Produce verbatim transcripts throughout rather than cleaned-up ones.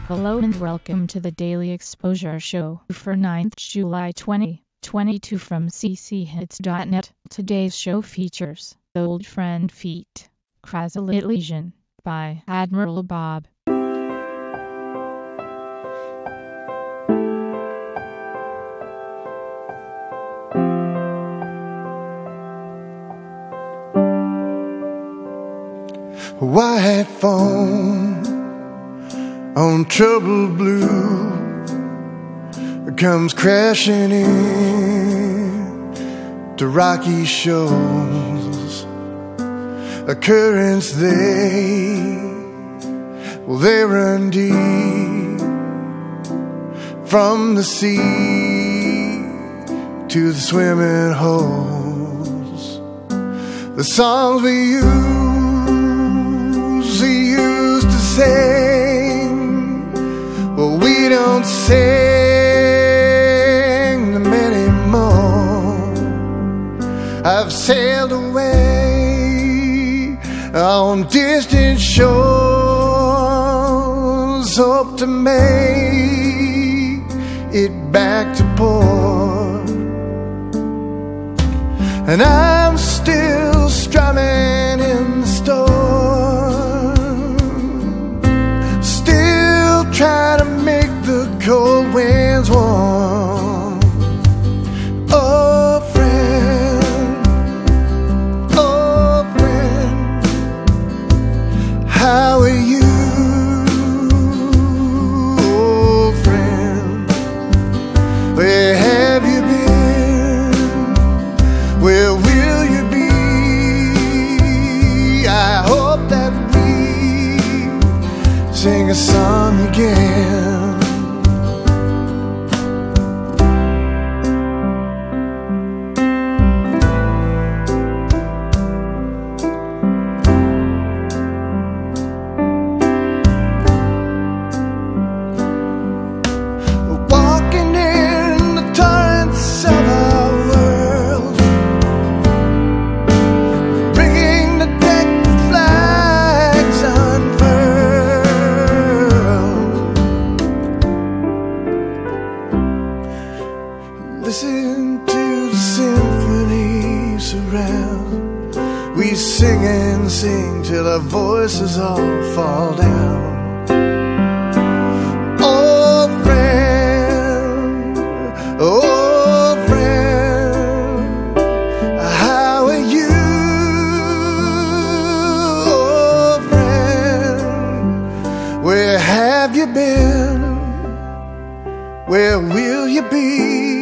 Hello and welcome to the Daily Exposure Show for ninth July twenty twenty-two from c c hits dot net. Today's show features Old Friend Feat. Crazy Illusion by Admiral Bob. White phone on trouble blue comes crashing in to rocky shores. A currents they, well, they run deep from the sea to the swimming holes. The songs we use, we used to sing, well, we don't sing them anymore. I've sailed away on distant shores, hope to make it back to port. And I'm still strumming in the store, still trying to make the cold winds warm. Oh friend, oh friend, how are you? Oh friend, where have you been? Where will you be? I hope that we sing a song again. Walking in the torrents of our world, bringing the deck flags unfurled. Listen to the symphony surround. We sing and sing till our voices all fall down. Oh friend, oh friend, how are you? Oh friend, where have you been? Where will you be?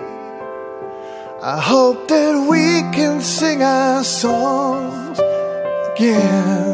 I hope that we can sing our songs again.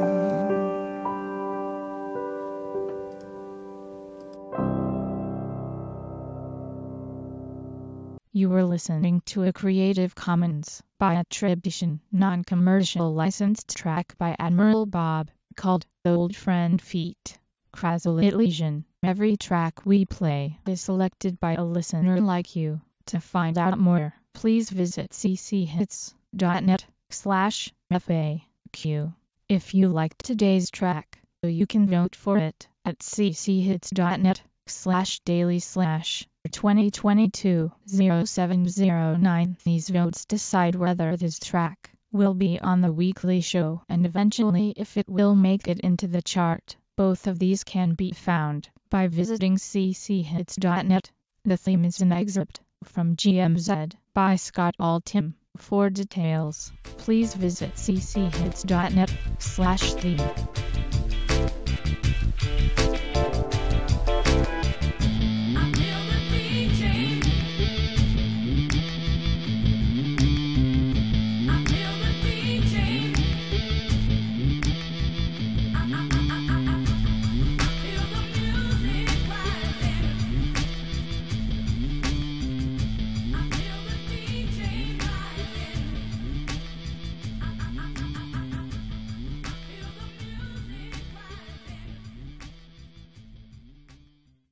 You were listening to a Creative Commons by attribution, non-commercial licensed track by Admiral Bob, called Old Friend Feat. Crazy Illusion. Every track we play is selected by a listener like you. To find out more, please visit c c hits dot net slash F A Q. If you liked today's track, you can vote for it at c c hits dot net slash daily slash twenty twenty-two oh seven oh nine. These votes decide whether this track will be on the weekly show and eventually if it will make it into the chart. Both of these can be found by visiting c c hits dot net. The theme is an excerpt from G M Z by Scott Altham. For details, please visit c c hits dot net slash theme.